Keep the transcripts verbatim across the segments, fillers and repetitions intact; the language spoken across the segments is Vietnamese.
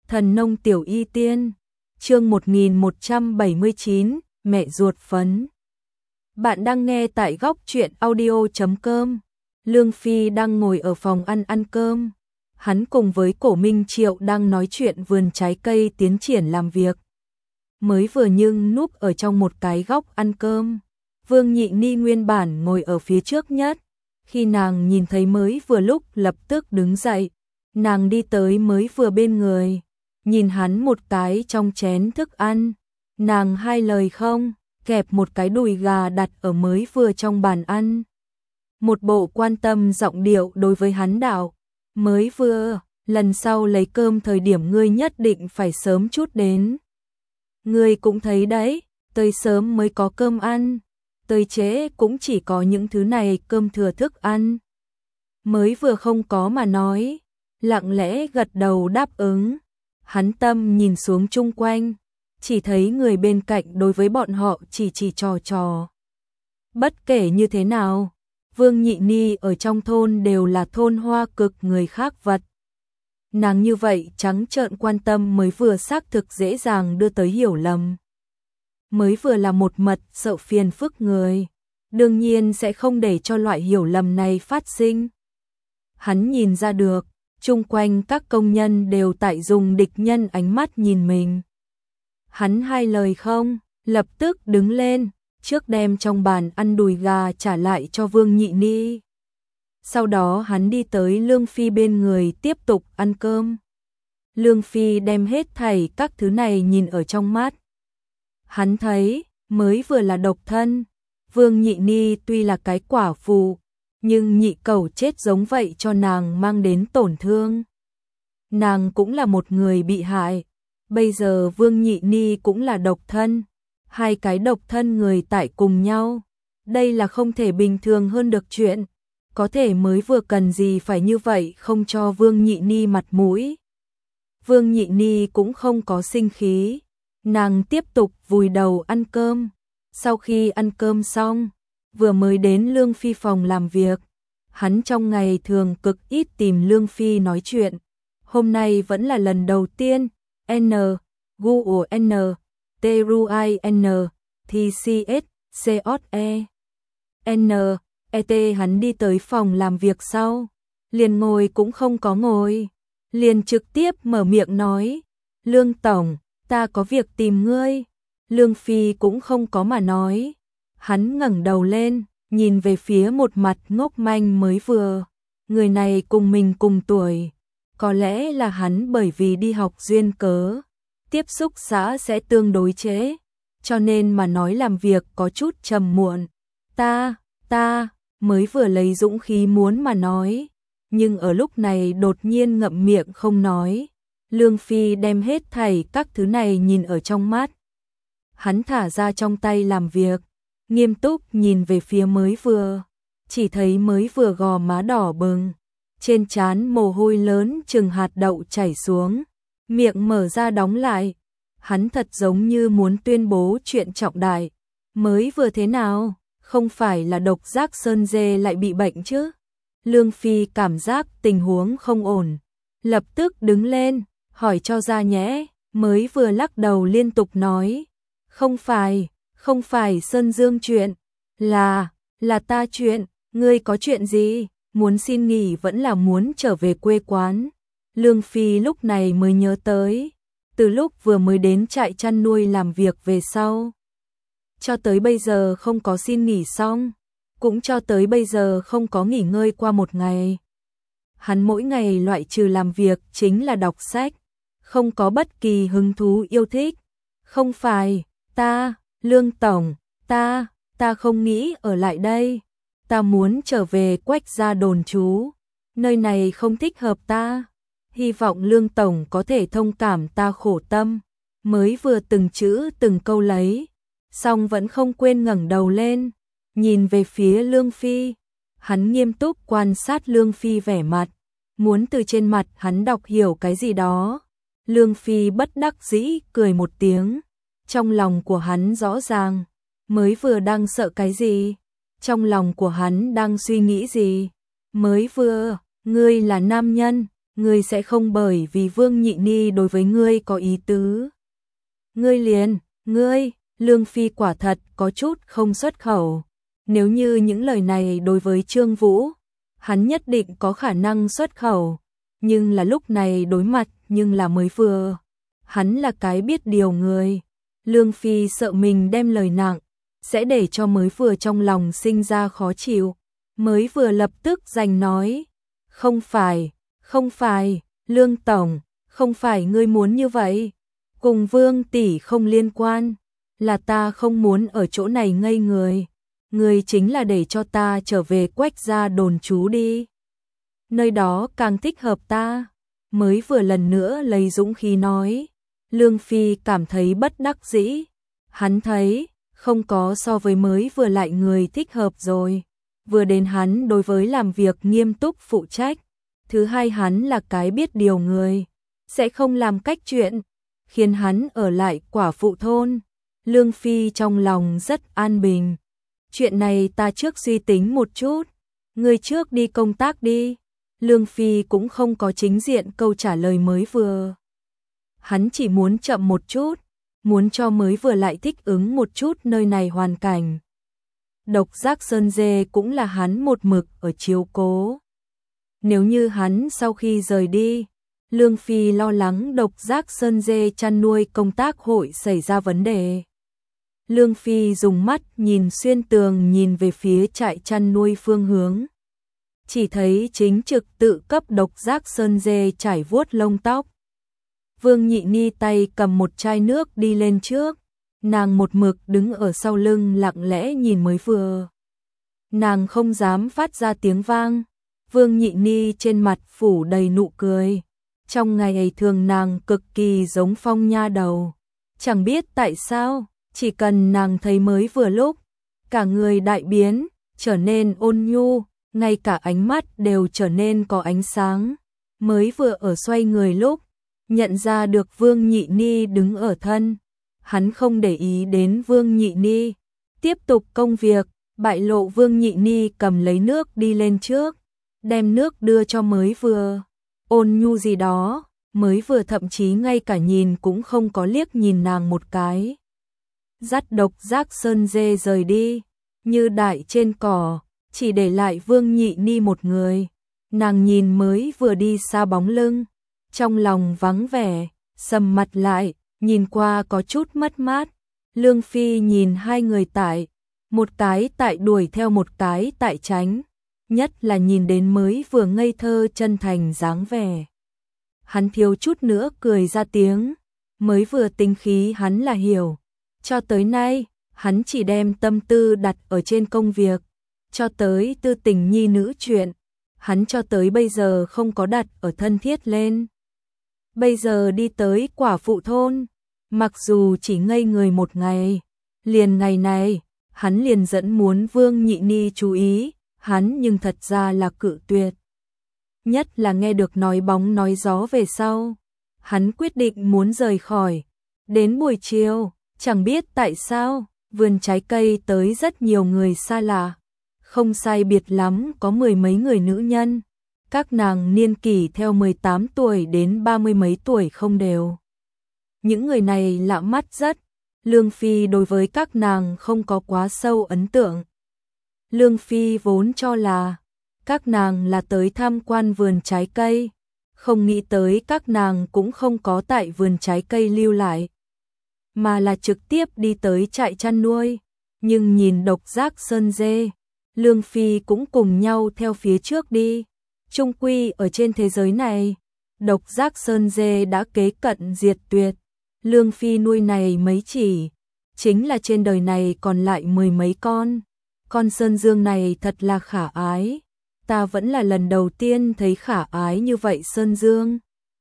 Thần nông tiểu y tiên, chương một nghìn một trăm bảy mươi chín, mẹ ruột phấn. Bạn đang nghe tại góc truyện audio chấm com. Lương Phi đang ngồi ở phòng ăn ăn cơm. Hắn cùng với Cổ Minh Triệu đang nói chuyện vườn trái cây tiến triển làm việc. Mới vừa nhưng núp ở trong một cái góc ăn cơm. Vương Nhị Ni nguyên bản ngồi ở phía trước nhất. Khi nàng nhìn thấy Mới vừa lúc lập tức đứng dậy. Nàng đi tới Mới vừa bên người. Nhìn hắn một cái trong chén thức ăn. Nàng hai lời không, kẹp một cái đùi gà đặt ở Mới vừa trong bàn ăn. Một bộ quan tâm giọng điệu đối với hắn đạo. Mới vừa, lần sau lấy cơm thời điểm ngươi nhất định phải sớm chút đến. Ngươi cũng thấy đấy, tới sớm mới có cơm ăn, tới trễ cũng chỉ có những thứ này cơm thừa thức ăn. Mới vừa không có mà nói, lặng lẽ gật đầu đáp ứng. Hắn tâm nhìn xuống chung quanh, chỉ thấy người bên cạnh đối với bọn họ chỉ chỉ trò trò. Bất kể như thế nào, Vương Nhị Ni ở trong thôn đều là thôn hoa cực người khác vật. Nàng như vậy trắng trợn quan tâm Mới vừa xác thực dễ dàng đưa tới hiểu lầm. Mới vừa là một mật sợ phiền phức người, đương nhiên sẽ không để cho loại hiểu lầm này phát sinh. Hắn nhìn ra được, chung quanh các công nhân đều tại dùng địch nhân ánh mắt nhìn mình. Hắn hai lời không, lập tức đứng lên, trước đem trong bàn ăn đùi gà trả lại cho Vương Nhị Ni. Sau đó hắn đi tới Lương Phi bên người tiếp tục ăn cơm. Lương Phi đem hết thảy các thứ này nhìn ở trong mắt. Hắn thấy, Mới vừa là độc thân, Vương Nhị Ni tuy là cái quả phụ, nhưng nhị cẩu chết giống vậy cho nàng mang đến tổn thương. Nàng cũng là một người bị hại, bây giờ Vương Nhị Ni cũng là độc thân, hai cái độc thân người tại cùng nhau. Đây là không thể bình thường hơn được chuyện, có thể Mới vừa cần gì phải như vậy không cho Vương Nhị Ni mặt mũi. Vương Nhị Ni cũng không có sinh khí, nàng tiếp tục vùi đầu ăn cơm. Sau khi ăn cơm xong, vừa mới đến Lương Phi phòng làm việc. Hắn trong ngày thường cực ít tìm Lương Phi nói chuyện. Hôm nay vẫn là lần đầu tiên, N, G U N, T R U I N, T C S, C O E, N, E T hắn đi tới phòng làm việc sau. Liền ngồi cũng không có ngồi. Liền trực tiếp mở miệng nói, Lương Tổng, ta có việc tìm ngươi. Lương Phi cũng không có mà nói. Hắn ngẩng đầu lên, nhìn về phía một mặt ngốc manh Mới vừa. Người này cùng mình cùng tuổi. Có lẽ là hắn bởi vì đi học duyên cớ. Tiếp xúc xã sẽ tương đối trễ. Cho nên mà nói làm việc có chút trầm muộn. Ta, ta, Mới vừa lấy dũng khí muốn mà nói. Nhưng ở lúc này đột nhiên ngậm miệng không nói. Lương Phi đem hết thảy các thứ này nhìn ở trong mắt. Hắn thả ra trong tay làm việc, nghiêm túc nhìn về phía Mới vừa, chỉ thấy Mới vừa gò má đỏ bừng, trên trán mồ hôi lớn chừng hạt đậu chảy xuống, miệng mở ra đóng lại. Hắn thật giống như muốn tuyên bố chuyện trọng đại. Mới vừa thế nào, không phải là độc giác sơn dê lại bị bệnh chứ? Lương Phi cảm giác tình huống không ổn, lập tức đứng lên, hỏi cho ra nhẽ. Mới vừa lắc đầu liên tục nói, không phải, không phải Sơn Dương chuyện, là, là ta chuyện. Ngươi có chuyện gì, muốn xin nghỉ vẫn là muốn trở về quê quán? Lương Phi lúc này mới nhớ tới, từ lúc vừa mới đến trại chăn nuôi làm việc về sau, cho tới bây giờ không có xin nghỉ xong, cũng cho tới bây giờ không có nghỉ ngơi qua một ngày. Hắn mỗi ngày loại trừ làm việc chính là đọc sách, không có bất kỳ hứng thú yêu thích. Không phải, ta, Lương Tổng, ta, ta không nghĩ ở lại đây. Ta muốn trở về Quách gia đồn trú. Nơi này không thích hợp ta. Hy vọng Lương Tổng có thể thông cảm ta khổ tâm. Mới vừa từng chữ từng câu lấy, xong vẫn không quên ngẩng đầu lên, nhìn về phía Lương Phi. Hắn nghiêm túc quan sát Lương Phi vẻ mặt, muốn từ trên mặt hắn đọc hiểu cái gì đó. Lương Phi bất đắc dĩ cười một tiếng. Trong lòng của hắn rõ ràng, Mới vừa đang sợ cái gì, trong lòng của hắn đang suy nghĩ gì. Mới vừa, ngươi là nam nhân, ngươi sẽ không bởi vì Vương Nhị Ni đối với ngươi có ý tứ. Ngươi liền, ngươi, Lương Phi quả thật có chút không xuất khẩu. Nếu như những lời này đối với Trương Vũ, hắn nhất định có khả năng xuất khẩu, nhưng là lúc này đối mặt nhưng là mới vừa. Hắn là cái biết điều người. Lương Phi sợ mình đem lời nặng, sẽ để cho mới vừa trong lòng sinh ra khó chịu. Mới vừa lập tức giành nói, không phải, không phải, Lương Tổng, không phải ngươi muốn như vậy. Cùng Vương tỷ không liên quan, là ta không muốn ở chỗ này ngây người. Ngươi chính là để cho ta trở về Quách gia đồn trú đi. Nơi đó càng thích hợp ta. Mới vừa lần nữa lấy dũng khí nói. Lương Phi cảm thấy bất đắc dĩ. Hắn thấy, không có so với mới vừa lại người thích hợp rồi. Vừa đến hắn đối với làm việc nghiêm túc phụ trách. Thứ hai hắn là cái biết điều người. Sẽ không làm cách chuyện, khiến hắn ở lại quả phụ thôn. Lương Phi trong lòng rất an bình. Chuyện này ta trước suy tính một chút. Ngươi trước đi công tác đi. Lương Phi cũng không có chính diện câu trả lời mới vừa. Hắn chỉ muốn chậm một chút, muốn cho mới vừa lại thích ứng một chút nơi này hoàn cảnh. Độc Giác Sơn Dê cũng là hắn một mực ở chiếu cố. Nếu như hắn sau khi rời đi, Lương Phi lo lắng Độc Giác Sơn Dê chăn nuôi công tác hội xảy ra vấn đề. Lương Phi dùng mắt nhìn xuyên tường nhìn về phía trại chăn nuôi phương hướng. Chỉ thấy chính trực tự cấp Độc Giác Sơn Dê trải vuốt lông tóc. Vương Nhị Ni tay cầm một chai nước đi lên trước. Nàng một mực đứng ở sau lưng lặng lẽ nhìn mới vừa. Nàng không dám phát ra tiếng vang. Vương Nhị Ni trên mặt phủ đầy nụ cười. Trong ngày ấy thường nàng cực kỳ giống Phong nha đầu. Chẳng biết tại sao, chỉ cần nàng thấy mới vừa lúc, cả người đại biến, trở nên ôn nhu, ngay cả ánh mắt đều trở nên có ánh sáng. Mới vừa ở xoay người lúc, nhận ra được Vương Nhị Ni đứng ở thân. Hắn không để ý đến Vương Nhị Ni, tiếp tục công việc, bại lộ Vương Nhị Ni cầm lấy nước đi lên trước, đem nước đưa cho mới vừa. Ôn nhu gì đó, mới vừa thậm chí ngay cả nhìn cũng không có liếc nhìn nàng một cái. Dắt Độc Giác Sơn Dê rời đi, như đại trên cỏ, chỉ để lại Vương Nhị Ni một người. Nàng nhìn mới vừa đi xa bóng lưng, trong lòng vắng vẻ, sầm mặt lại, nhìn qua có chút mất mát. Lương Phi nhìn hai người tại, một cái tại đuổi theo một cái tại tránh, nhất là nhìn đến mới vừa ngây thơ chân thành dáng vẻ. Hắn thiếu chút nữa cười ra tiếng, mới vừa tính khí hắn là hiểu. Cho tới nay, hắn chỉ đem tâm tư đặt ở trên công việc, cho tới tư tình nhi nữ chuyện, hắn cho tới bây giờ không có đặt ở thân thiết lên. Bây giờ đi tới quả phụ thôn, mặc dù chỉ ngây người một ngày, liền ngày này, hắn liền dẫn muốn Vương Nhị Ni chú ý, hắn nhưng thật ra là cự tuyệt. Nhất là nghe được nói bóng nói gió về sau, hắn quyết định muốn rời khỏi. Đến buổi chiều, chẳng biết tại sao, vườn trái cây tới rất nhiều người xa lạ. Không sai biệt lắm có mười mấy người nữ nhân. Các nàng niên kỷ theo mười tám tuổi đến ba mươi mấy tuổi không đều. Những người này lạ mắt rất. Lương Phi đối với các nàng không có quá sâu ấn tượng. Lương Phi vốn cho là các nàng là tới tham quan vườn trái cây, không nghĩ tới các nàng cũng không có tại vườn trái cây lưu lại, mà là trực tiếp đi tới trại chăn nuôi. Nhưng nhìn Độc Giác Sơn Dê, Lương Phi cũng cùng nhau theo phía trước đi. Trung quy ở trên thế giới này, Độc Giác Sơn Dê đã kế cận diệt tuyệt. Lương Phi nuôi này mấy chỉ, chính là trên đời này còn lại mười mấy con. Con Sơn Dương này thật là khả ái. Ta vẫn là lần đầu tiên thấy khả ái như vậy Sơn Dương.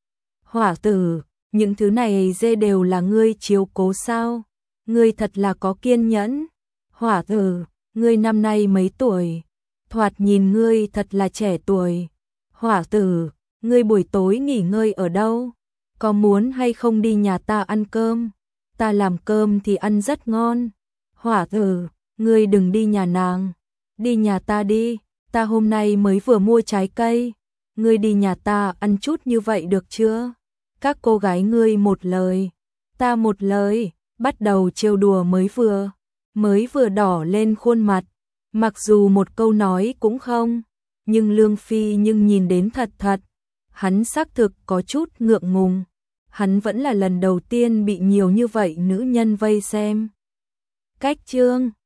Hỏa tử, những thứ này dê đều là ngươi chiếu cố sao? Ngươi thật là có kiên nhẫn. Hỏa tử, ngươi năm nay mấy tuổi? Thoạt nhìn ngươi thật là trẻ tuổi. Hỏa tử, ngươi buổi tối nghỉ ngơi ở đâu? Có muốn hay không đi nhà ta ăn cơm? Ta làm cơm thì ăn rất ngon. Hỏa tử, ngươi đừng đi nhà nàng, đi nhà ta đi, ta hôm nay mới vừa mua trái cây. ngươi đi nhà ta ăn chút như vậy được chưa? Các cô gái ngươi một lời, ta một lời, bắt đầu trêu đùa mới vừa, mới vừa đỏ lên khuôn mặt, mặc dù một câu nói cũng không, nhưng Lương Phi nhưng nhìn đến thật thật, hắn xác thực có chút ngượng ngùng, hắn vẫn là lần đầu tiên bị nhiều như vậy nữ nhân vây xem. Cách chương